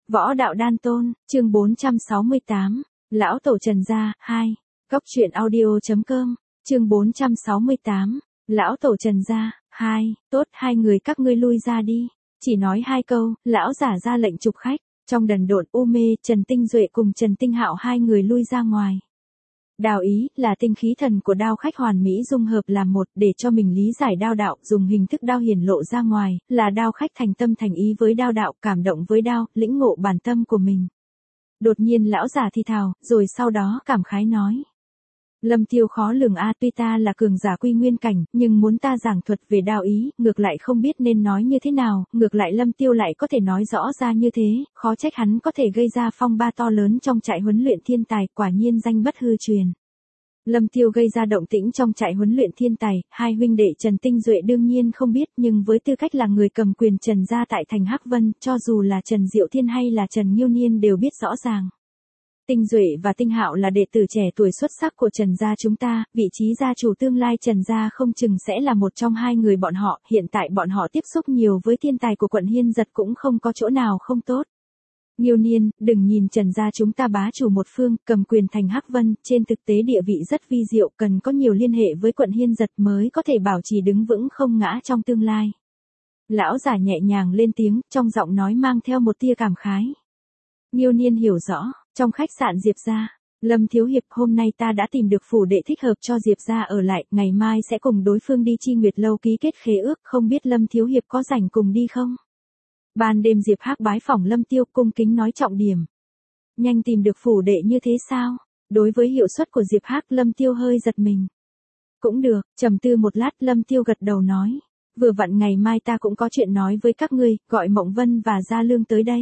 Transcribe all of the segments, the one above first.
Võ đạo đan tôn, chương 468, Lão Tổ Trần Gia, 2, Cốc truyện audio.com, chương 468, Lão Tổ Trần Gia, 2, tốt hai người các ngươi lui ra đi. Chỉ nói hai câu, lão giả ra lệnh trục khách, trong đần độn u mê, Trần Tinh Duệ cùng Trần Tinh Hạo hai người lui ra ngoài. Đao ý, là tinh khí thần của đao khách hoàn mỹ dung hợp làm một để cho mình lý giải đao đạo, dùng hình thức đao hiển lộ ra ngoài, là đao khách thành tâm thành ý với đao đạo, cảm động với đao, lĩnh ngộ bản tâm của mình. Đột nhiên lão giả thì thào, rồi sau đó cảm khái nói. Lâm Tiêu khó lường a, tuy ta là cường giả quy nguyên cảnh, nhưng muốn ta giảng thuật về đao ý, ngược lại không biết nên nói như thế nào, ngược lại Lâm Tiêu lại có thể nói rõ ra như thế, khó trách hắn có thể gây ra phong ba to lớn trong trại huấn luyện thiên tài, quả nhiên danh bất hư truyền. Lâm Tiêu gây ra động tĩnh trong trại huấn luyện thiên tài, hai huynh đệ Trần Tinh Duệ đương nhiên không biết, nhưng với tư cách là người cầm quyền Trần gia tại thành Hắc Vân, cho dù là Trần Diệu Thiên hay là Trần Nghiêu Niên đều biết rõ ràng. Tinh Duệ và Tinh Hạo là đệ tử trẻ tuổi xuất sắc của Trần gia chúng ta, vị trí gia chủ tương lai Trần gia không chừng sẽ là một trong hai người bọn họ, hiện tại bọn họ tiếp xúc nhiều với thiên tài của quận Hiên Giật cũng không có chỗ nào không tốt. Nghiêu Niên, đừng nhìn Trần gia chúng ta bá chủ một phương, cầm quyền thành Hắc Vân, trên thực tế địa vị rất vi diệu, cần có nhiều liên hệ với quận Hiên Giật mới có thể bảo trì đứng vững không ngã trong tương lai. Lão giả nhẹ nhàng lên tiếng, trong giọng nói mang theo một tia cảm khái. Nghiêu Niên hiểu rõ, trong khách sạn Diệp gia, Lâm Thiếu Hiệp, hôm nay ta đã tìm được phủ đệ thích hợp cho Diệp gia ở lại, ngày mai sẽ cùng đối phương đi Chi Nguyệt Lâu ký kết khế ước, không biết Lâm Thiếu Hiệp có rảnh cùng đi không? Ban đêm Diệp Hắc bái phỏng Lâm Tiêu, cung kính nói trọng điểm. Nhanh tìm được phủ đệ như thế sao? Đối với hiệu suất của Diệp Hắc, Lâm Tiêu hơi giật mình. Cũng được, trầm tư một lát, Lâm Tiêu gật đầu nói. Vừa vặn ngày mai ta cũng có chuyện nói với các ngươi, gọi Mộng Vân và Gia Lương tới đây.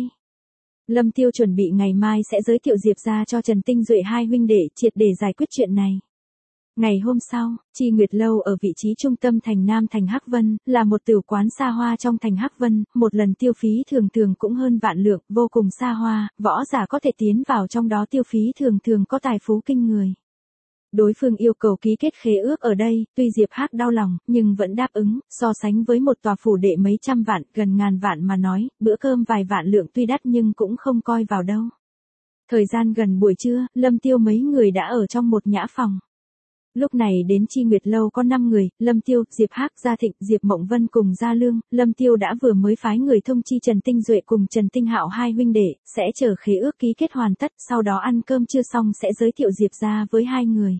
Lâm Tiêu chuẩn bị ngày mai sẽ giới thiệu Diệp gia cho Trần Tinh Duệ hai huynh đệ, triệt để giải quyết chuyện này. Ngày hôm sau, Chi Nguyệt Lâu ở vị trí trung tâm thành Nam thành Hắc Vân, là một tiểu quán xa hoa trong thành Hắc Vân, một lần tiêu phí thường thường cũng hơn vạn lượng, vô cùng xa hoa, võ giả có thể tiến vào trong đó tiêu phí thường thường có tài phú kinh người. Đối phương yêu cầu ký kết khế ước ở đây, tuy Diệp Hắc đau lòng, nhưng vẫn đáp ứng, so sánh với một tòa phủ đệ mấy trăm vạn, gần ngàn vạn mà nói, bữa cơm vài vạn lượng tuy đắt nhưng cũng không coi vào đâu. Thời gian gần buổi trưa, Lâm Tiêu mấy người đã ở trong một nhã phòng. Lúc này đến Chi Nguyệt Lâu có 5 người, Lâm Tiêu, Diệp Hắc, Gia Thịnh, Diệp Mộng Vân cùng Gia Lương, Lâm Tiêu đã vừa mới phái người thông chi Trần Tinh Duệ cùng Trần Tinh Hạo hai huynh đệ, sẽ chờ khế ước ký kết hoàn tất, sau đó ăn cơm trưa xong sẽ giới thiệu Diệp gia với hai người.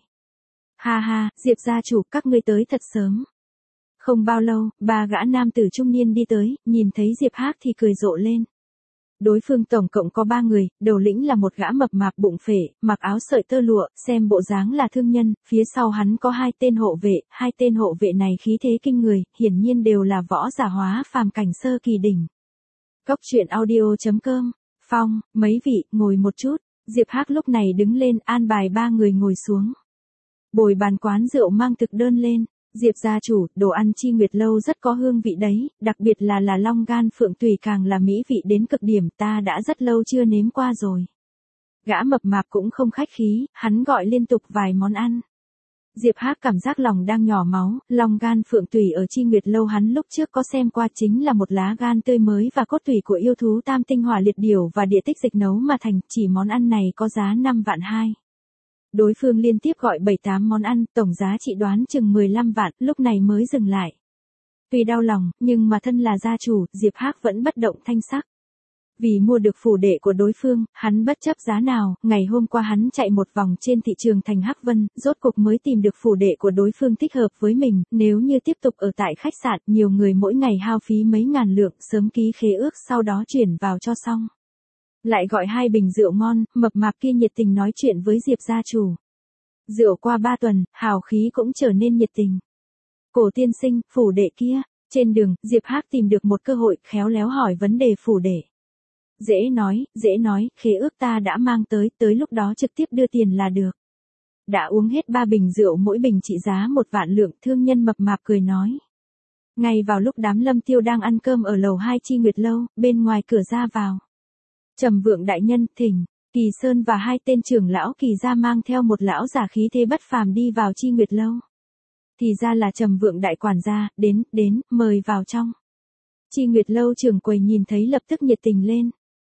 Ha ha, Diệp gia chủ, các ngươi tới thật sớm. Không bao lâu, ba gã nam tử trung niên đi tới, nhìn thấy Diệp Hắc thì cười rộ lên. Đối phương tổng cộng có 3 người, đầu lĩnh là một gã mập mạp bụng phệ, mặc áo sợi tơ lụa, xem bộ dáng là thương nhân, phía sau hắn có hai tên hộ vệ này khí thế kinh người, hiển nhiên đều là võ giả hóa phàm cảnh sơ kỳ đỉnh. Cốc truyện audio.com, Phong, mấy vị, ngồi một chút, Diệp Hắc lúc này đứng lên an bài 3 người ngồi xuống. Bồi bàn quán rượu mang thực đơn lên. Diệp gia chủ, đồ ăn Chi Nguyệt Lâu rất có hương vị đấy, đặc biệt là long gan phượng tùy càng là mỹ vị đến cực điểm, ta đã rất lâu chưa nếm qua rồi. Gã mập mạp cũng không khách khí, hắn gọi liên tục vài món ăn. Diệp Hắc cảm giác lòng đang nhỏ máu, long gan phượng tùy ở Chi Nguyệt Lâu hắn lúc trước có xem qua, chính là một lá gan tươi mới và cốt tủy của yêu thú tam tinh hỏa liệt điểu và địa tích dịch nấu mà thành, chỉ món ăn này có giá 5 vạn 2. Đối phương liên tiếp gọi 7-8 món ăn, tổng giá trị đoán chừng 15 vạn, lúc này mới dừng lại. Tuy đau lòng, nhưng mà thân là gia chủ, Diệp Hắc vẫn bất động thanh sắc. Vì mua được phủ đệ của đối phương, hắn bất chấp giá nào, ngày hôm qua hắn chạy một vòng trên thị trường thành Hắc Vân, rốt cục mới tìm được phủ đệ của đối phương thích hợp với mình, nếu như tiếp tục ở tại khách sạn, nhiều người mỗi ngày hao phí mấy ngàn lượng, sớm ký khế ước sau đó chuyển vào cho xong. Lại gọi 2 bình rượu ngon, mập mạp kia nhiệt tình nói chuyện với Diệp gia chủ. Rượu qua 3 tuần, hào khí cũng trở nên nhiệt tình. Cổ tiên sinh, phủ đệ kia. Trên đường, Diệp Hắc tìm được một cơ hội, khéo léo hỏi vấn đề phủ đệ. Dễ nói, khế ước ta đã mang tới lúc đó trực tiếp đưa tiền là được. Đã uống hết 3 bình rượu mỗi bình trị giá 1 vạn lượng, thương nhân mập mạp cười nói. Ngay vào lúc đám Lâm Tiêu đang ăn cơm ở lầu 2 Chi Nguyệt Lâu, bên ngoài cửa ra vào. Trầm Vượng đại nhân, thỉnh. Kỳ Sơn và 2 tên trưởng lão Kỳ gia mang theo một lão giả khí thế bất phàm đi vào Chi Nguyệt Lâu. Thì ra là Trầm Vượng đại quản gia, đến, mời vào trong. Chi Nguyệt Lâu trưởng quầy nhìn thấy lập tức nhiệt tình lên.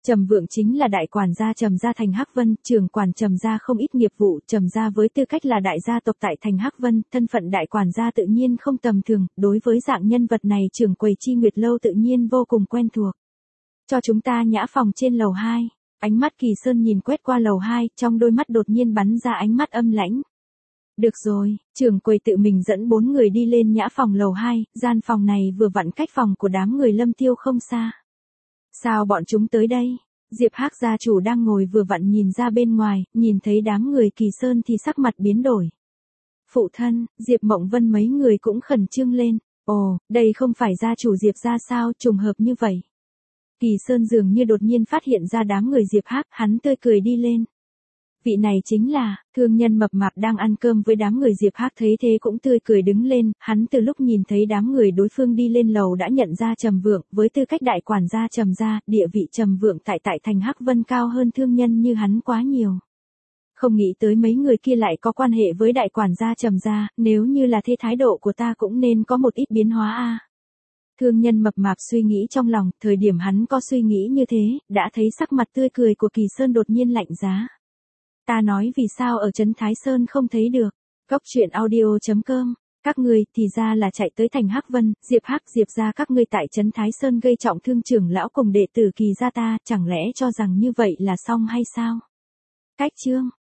Trầm Vượng chính là đại quản gia Trầm gia thành Hắc Vân, trưởng quản Trầm gia không ít nghiệp vụ, Trầm gia với tư cách là đại gia tộc tại thành Hắc Vân, thân phận đại quản gia tự nhiên không tầm thường, đối với dạng nhân vật này trưởng quầy Chi Nguyệt lâu tự nhiên vô cùng quen thuộc. Cho chúng ta nhã phòng trên lầu 2. Ánh mắt Kỳ Sơn nhìn quét qua lầu 2, trong đôi mắt đột nhiên bắn ra ánh mắt âm lãnh. Được rồi, trưởng quầy tự mình dẫn 4 người đi lên nhã phòng lầu 2, gian phòng này vừa vặn cách phòng của đám người Lâm Tiêu không xa. Sao bọn chúng tới đây? Diệp Hắc gia chủ đang ngồi vừa vặn nhìn ra bên ngoài, nhìn thấy đám người Kỳ Sơn thì sắc mặt biến đổi. Phụ thân, Diệp Mộng Vân mấy người cũng khẩn trương lên. Ồ, đây không phải gia chủ Diệp gia sao, trùng hợp như vậy. Kỳ Sơn dường như đột nhiên phát hiện ra đám người Diệp Hắc, hắn tươi cười đi lên. Vị này chính là, thương nhân mập mạp đang ăn cơm với đám người Diệp Hắc thấy thế cũng tươi cười đứng lên, hắn từ lúc nhìn thấy đám người đối phương đi lên lầu đã nhận ra Trầm Vượng, với tư cách đại quản gia Trầm gia, địa vị Trầm Vượng tại thành Hắc Vân cao hơn thương nhân như hắn quá nhiều. Không nghĩ tới mấy người kia lại có quan hệ với đại quản gia Trầm gia, nếu như là thế thái độ của ta cũng nên có một ít biến hóa a. Thương nhân mập mạp suy nghĩ trong lòng, thời điểm hắn có suy nghĩ như thế, đã thấy sắc mặt tươi cười của Kỳ Sơn đột nhiên lạnh giá. Ta nói vì sao ở trấn Thái Sơn không thấy được. Góc truyện audio.com. Các ngươi thì ra là chạy tới thành Hắc Vân, Diệp Hắc Diệp gia các ngươi tại trấn Thái Sơn gây trọng thương trưởng lão cùng đệ tử Kỳ gia ta, chẳng lẽ cho rằng như vậy là xong hay sao? Cách chương.